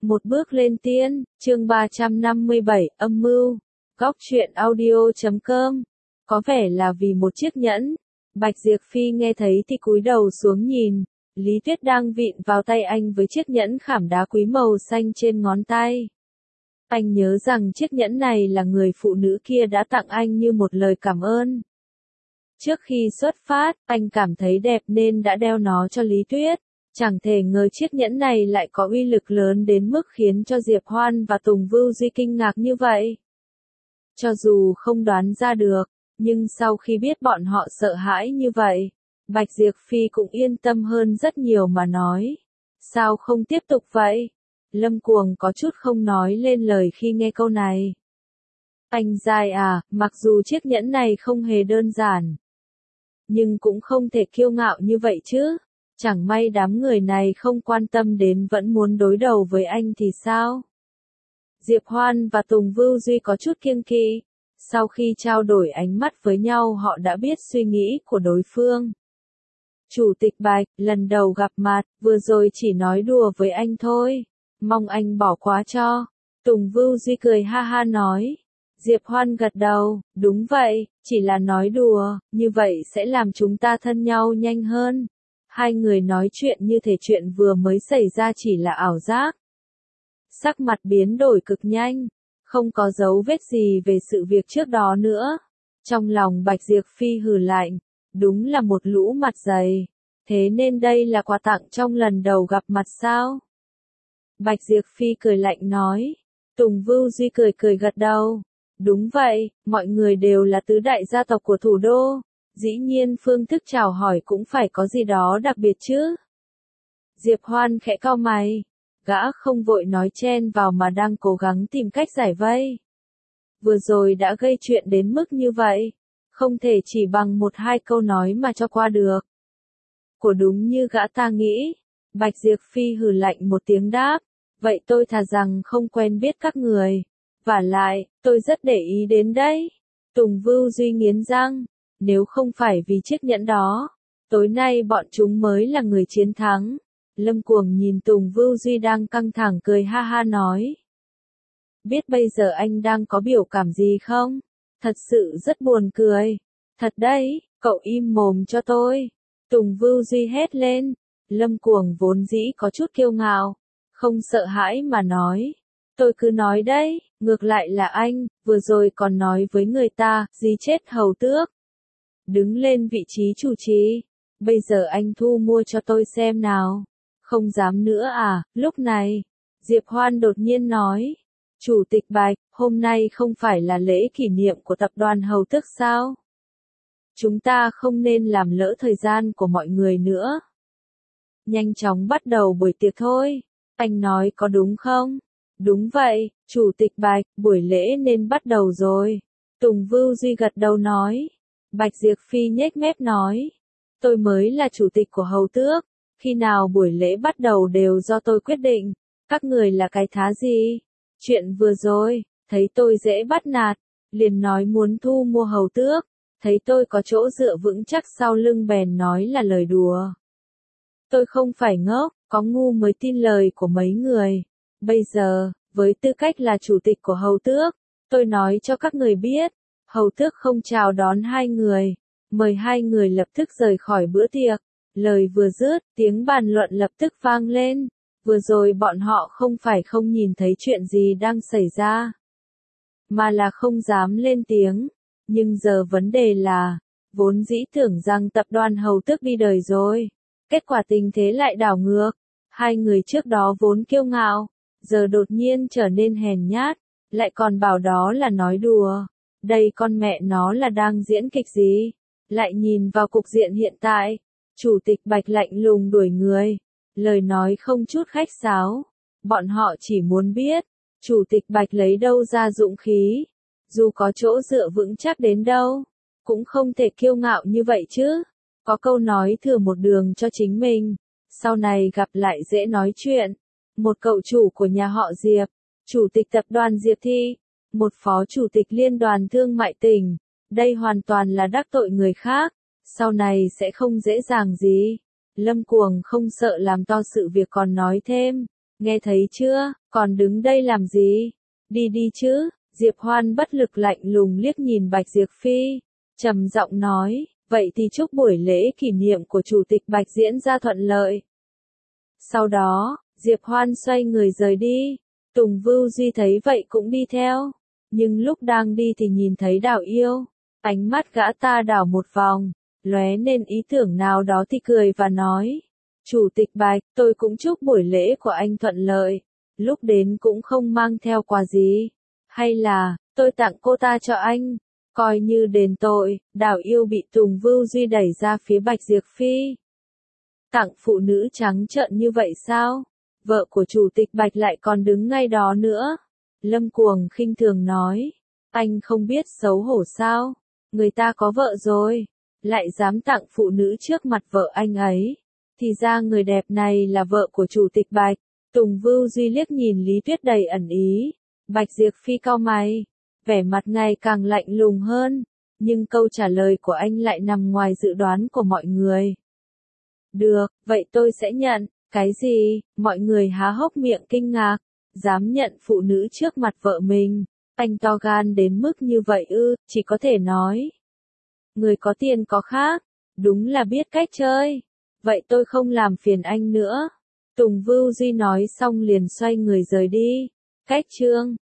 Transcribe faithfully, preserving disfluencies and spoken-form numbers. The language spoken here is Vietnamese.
Một bước lên tiên, chương ba trăm năm mươi bảy, âm mưu. Góc truyện audio chấm com. Có vẻ là vì một chiếc nhẫn. Bạch Diệp Phi nghe thấy thì cúi đầu xuống nhìn. Lý Tuyết đang vịn vào tay anh với chiếc nhẫn khảm đá quý màu xanh trên ngón tay. Anh nhớ rằng chiếc nhẫn này là người phụ nữ kia đã tặng anh như một lời cảm ơn. Trước khi xuất phát, anh cảm thấy đẹp nên đã đeo nó cho Lý Tuyết. Chẳng thể ngờ chiếc nhẫn này lại có uy lực lớn đến mức khiến cho Diệp Hoan và Tùng Vưu Duy kinh ngạc như vậy. Cho dù không đoán ra được, nhưng sau khi biết bọn họ sợ hãi như vậy, Bạch Diệp Phi cũng yên tâm hơn rất nhiều mà nói. Sao không tiếp tục vậy? Lâm Cuồng có chút không nói lên lời khi nghe câu này. Anh dai à, mặc dù chiếc nhẫn này không hề đơn giản, nhưng cũng không thể kiêu ngạo như vậy chứ. Chẳng may đám người này không quan tâm đến vẫn muốn đối đầu với anh thì sao? Diệp Hoan và Tùng Vưu Duy có chút kiêng kỵ. Sau khi trao đổi ánh mắt với nhau họ đã biết suy nghĩ của đối phương. Chủ tịch Bạch, lần đầu gặp mặt, vừa rồi chỉ nói đùa với anh thôi. Mong anh bỏ qua cho. Tùng Vưu Duy cười ha ha nói. Diệp Hoan gật đầu, đúng vậy, chỉ là nói đùa, như vậy sẽ làm chúng ta thân nhau nhanh hơn. Hai người nói chuyện như thể chuyện vừa mới xảy ra chỉ là ảo giác. Sắc mặt biến đổi cực nhanh, không có dấu vết gì về sự việc trước đó nữa. Trong lòng Bạch Diệp Phi hừ lạnh, đúng là một lũ mặt dày. Thế nên đây là quà tặng trong lần đầu gặp mặt sao? Bạch Diệp Phi cười lạnh nói. Tùng Vưu Duy cười cười gật đầu. Đúng vậy, mọi người đều là tứ đại gia tộc của thủ đô. Dĩ nhiên phương thức chào hỏi cũng phải có gì đó đặc biệt chứ. Diệp Hoan khẽ cau mày. Gã không vội nói chen vào mà đang cố gắng tìm cách giải vây. Vừa rồi đã gây chuyện đến mức như vậy. Không thể chỉ bằng một hai câu nói mà cho qua được. Của đúng như gã ta nghĩ. Bạch Diệp Phi hừ lạnh một tiếng đáp. Vậy tôi thà rằng không quen biết các người. Vả lại, tôi rất để ý đến đấy. Tùng Vưu Duy nghiến răng. Nếu không phải vì chiếc nhẫn đó, tối nay bọn chúng mới là người chiến thắng. Lâm Cuồng nhìn Tùng Vưu Duy đang căng thẳng cười ha ha nói. Biết bây giờ anh đang có biểu cảm gì không? Thật sự rất buồn cười. Thật đấy, cậu im mồm cho tôi. Tùng Vưu Duy hét lên. Lâm Cuồng vốn dĩ có chút kiêu ngạo, không sợ hãi mà nói. Tôi cứ nói đấy, ngược lại là anh, vừa rồi còn nói với người ta, gì chết hầu tước. Đứng lên vị trí chủ trì. Bây giờ anh thu mua cho tôi xem nào. Không dám nữa à, lúc này. Diệp Hoan đột nhiên nói. Chủ tịch Bạch, hôm nay không phải là lễ kỷ niệm của tập đoàn Hầu Tước sao? Chúng ta không nên làm lỡ thời gian của mọi người nữa. Nhanh chóng bắt đầu buổi tiệc thôi. Anh nói có đúng không? Đúng vậy, Chủ tịch Bạch, buổi lễ nên bắt đầu rồi. Tùng Vưu Duy gật đầu nói. Bạch Diệp Phi nhếch mép nói. Tôi mới là chủ tịch của Hầu Tước. Khi nào buổi lễ bắt đầu đều do tôi quyết định. Các người là cái thá gì? Chuyện vừa rồi, thấy tôi dễ bắt nạt. Liền nói muốn thu mua Hầu Tước. Thấy tôi có chỗ dựa vững chắc sau lưng bèn nói là lời đùa. Tôi không phải ngốc, có ngu mới tin lời của mấy người. Bây giờ, với tư cách là chủ tịch của Hầu Tước, tôi nói cho các người biết. Hầu Tước không chào đón hai người, mời hai người lập tức rời khỏi bữa tiệc. Lời vừa dứt, tiếng bàn luận lập tức vang lên. Vừa rồi bọn họ không phải không nhìn thấy chuyện gì đang xảy ra, mà là không dám lên tiếng. Nhưng giờ vấn đề là, vốn dĩ tưởng rằng tập đoàn Hầu Tước đi đời rồi. Kết quả tình thế lại đảo ngược. Hai người trước đó vốn kiêu ngạo, giờ đột nhiên trở nên hèn nhát, lại còn bảo đó là nói đùa. Đây con mẹ nó là đang diễn kịch gì? Lại nhìn vào cục diện hiện tại, Chủ tịch Bạch lạnh lùng đuổi người, lời nói không chút khách sáo. Bọn họ chỉ muốn biết, Chủ tịch Bạch lấy đâu ra dũng khí, dù có chỗ dựa vững chắc đến đâu, cũng không thể kiêu ngạo như vậy chứ. Có câu nói thừa một đường cho chính mình, sau này gặp lại dễ nói chuyện. Một cậu chủ của nhà họ Diệp, chủ tịch tập đoàn Diệp Thi, một phó chủ tịch liên đoàn thương mại tỉnh, đây hoàn toàn là đắc tội người khác, sau này sẽ không dễ dàng gì. Lâm Cuồng không sợ làm to sự việc còn nói thêm, nghe thấy chưa, còn đứng đây làm gì? Đi đi chứ, Diệp Hoan bất lực lạnh lùng liếc nhìn Bạch Diệp Phi, trầm giọng nói, vậy thì chúc buổi lễ kỷ niệm của Chủ tịch Bạch diễn ra thuận lợi. Sau đó, Diệp Hoan xoay người rời đi, Tùng Vưu Duy thấy vậy cũng đi theo, nhưng lúc đang đi thì nhìn thấy Đào Yêu, ánh mắt gã ta đảo một vòng, lóe nên ý tưởng nào đó thì cười và nói, Chủ tịch Bạch, tôi cũng chúc buổi lễ của anh thuận lợi, lúc đến cũng không mang theo quà gì, hay là, tôi tặng cô ta cho anh, coi như đền tội. Đào Yêu bị Tùng Vưu Duy đẩy ra phía Bạch Diệp Phi. Tặng phụ nữ trắng trợn như vậy sao? Vợ của Chủ tịch Bạch lại còn đứng ngay đó nữa. Lâm Cuồng khinh thường nói, anh không biết xấu hổ sao? Người ta có vợ rồi, lại dám tặng phụ nữ trước mặt vợ anh ấy. Thì ra người đẹp này là vợ của Chủ tịch Bạch. Tùng Vưu Duy liếc nhìn Lý Tuyết đầy ẩn ý. Bạch Diệp Phi cau mày, vẻ mặt ngày càng lạnh lùng hơn, nhưng câu trả lời của anh lại nằm ngoài dự đoán của mọi người. Được, vậy tôi sẽ nhận. Cái gì? Mọi người há hốc miệng kinh ngạc, dám nhận phụ nữ trước mặt vợ mình. Anh to gan đến mức như vậy ư? Chỉ có thể nói, người có tiền có khác, đúng là biết cách chơi. Vậy tôi không làm phiền anh nữa. Tùng Vưu Duy nói xong liền xoay người rời đi. Cách chương